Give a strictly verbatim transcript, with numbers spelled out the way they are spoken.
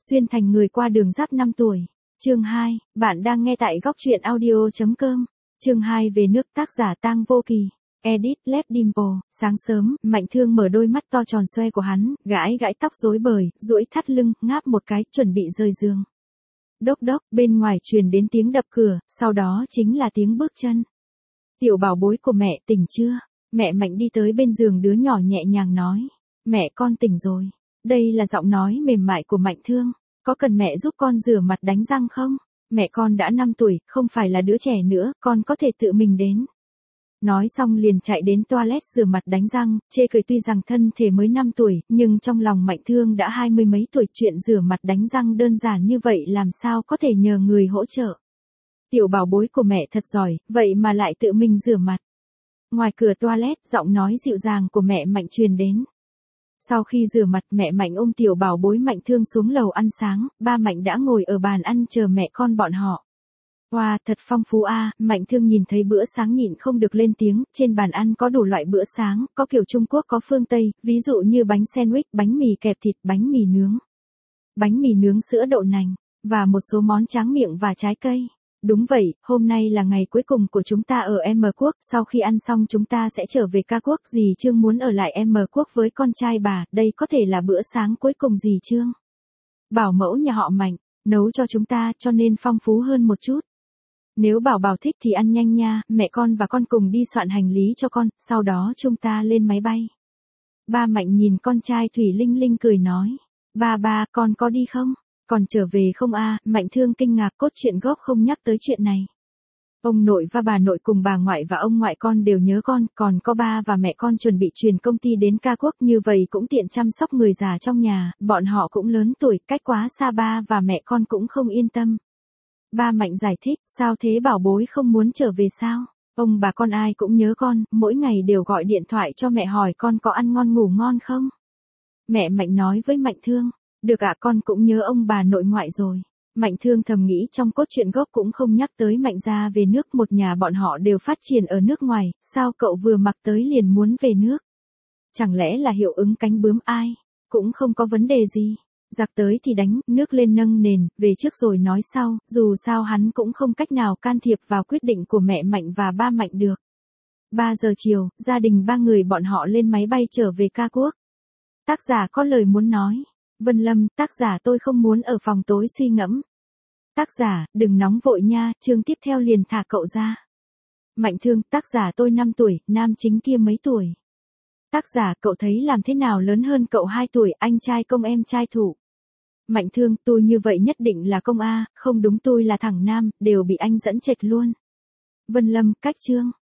Xuyên thành người qua đường giáp năm tuổi. Chương hai, bạn đang nghe tại góc truyện audio chấm com. Chương hai về nước, tác giả Tang Vô Kỳ. Edit Left Dimple. Sáng sớm, Mạnh Thương mở đôi mắt to tròn xoe của hắn, gãi gãi tóc rối bời, duỗi thắt lưng, ngáp một cái, chuẩn bị rời giường. Đốc đốc, bên ngoài truyền đến tiếng đập cửa, sau đó chính là tiếng bước chân. Tiểu bảo bối của mẹ tỉnh chưa? Mẹ Mạnh đi tới bên giường đứa nhỏ nhẹ nhàng nói. Mẹ con tỉnh rồi. Đây là giọng nói mềm mại của Mạnh Thương. Có cần mẹ giúp con rửa mặt đánh răng không? Mẹ con đã năm tuổi, không phải là đứa trẻ nữa, con có thể tự mình đến. Nói xong liền chạy đến toilet rửa mặt đánh răng, chê cười tuy rằng thân thể mới năm tuổi, nhưng trong lòng Mạnh Thương đã hai mươi mấy tuổi, chuyện rửa mặt đánh răng đơn giản như vậy làm sao có thể nhờ người hỗ trợ. Tiểu bảo bối của mẹ thật giỏi, vậy mà lại tự mình rửa mặt. Ngoài cửa toilet, giọng nói dịu dàng của mẹ Mạnh truyền đến. Sau khi rửa mặt, mẹ Mạnh ôm tiểu bảo bối Mạnh Thương xuống lầu ăn sáng, ba Mạnh đã ngồi ở bàn ăn chờ mẹ con bọn họ. Wow, thật phong phú a, à. Mạnh Thương nhìn thấy bữa sáng nhịn không được lên tiếng, trên bàn ăn có đủ loại bữa sáng, có kiểu Trung Quốc có phương Tây, ví dụ như bánh sandwich, bánh mì kẹp thịt, bánh mì nướng, bánh mì nướng sữa đậu nành, và một số món tráng miệng và trái cây. Đúng vậy, hôm nay là ngày cuối cùng của chúng ta ở M Quốc, sau khi ăn xong chúng ta sẽ trở về Ca Quốc. Dì Trương muốn ở lại M Quốc với con trai bà, đây có thể là bữa sáng cuối cùng dì Trương. Bảo mẫu nhà họ Mạnh, nấu cho chúng ta cho nên phong phú hơn một chút. Nếu bảo bảo thích thì ăn nhanh nha, mẹ con và con cùng đi soạn hành lý cho con, sau đó chúng ta lên máy bay. Ba Mạnh nhìn con trai Thủy Linh Linh cười nói, ba ba, con có đi không? Còn trở về không a? À? Mạnh Thương kinh ngạc, cốt truyện gốc không nhắc tới chuyện này. Ông nội và bà nội cùng bà ngoại và ông ngoại con đều nhớ con, còn có ba và mẹ con chuẩn bị chuyển công ty đến Ca Quốc, như vậy cũng tiện chăm sóc người già trong nhà, bọn họ cũng lớn tuổi, cách quá xa ba và mẹ con cũng không yên tâm. Ba Mạnh giải thích, sao thế bảo bối không muốn trở về sao? Ông bà con ai cũng nhớ con, mỗi ngày đều gọi điện thoại cho mẹ hỏi con có ăn ngon ngủ ngon không? Mẹ Mạnh nói với Mạnh Thương. Được ạ, con cũng nhớ ông bà nội ngoại rồi. Mạnh Thương thầm nghĩ trong cốt truyện gốc cũng không nhắc tới Mạnh gia về nước, một nhà bọn họ đều phát triển ở nước ngoài, sao cậu vừa mặc tới liền muốn về nước? Chẳng lẽ là hiệu ứng cánh bướm ai? Cũng không có vấn đề gì. Giặc tới thì đánh, nước lên nâng nền, về trước rồi nói sau, dù sao hắn cũng không cách nào can thiệp vào quyết định của mẹ Mạnh và ba Mạnh được. ba giờ chiều, gia đình ba người bọn họ lên máy bay trở về Ca Quốc. Tác giả có lời muốn nói. Vân Lâm, tác giả tôi không muốn ở phòng tối suy ngẫm. Tác giả, đừng nóng vội nha, chương tiếp theo liền thả cậu ra. Mạnh Thương, tác giả tôi năm tuổi, nam chính kia mấy tuổi? Tác giả, cậu thấy làm thế nào lớn hơn cậu hai tuổi, anh trai công em trai thủ. Mạnh Thương, tôi như vậy nhất định là công A, không đúng tôi là thằng nam, đều bị anh dẫn chệch luôn. Vân Lâm, cách chương.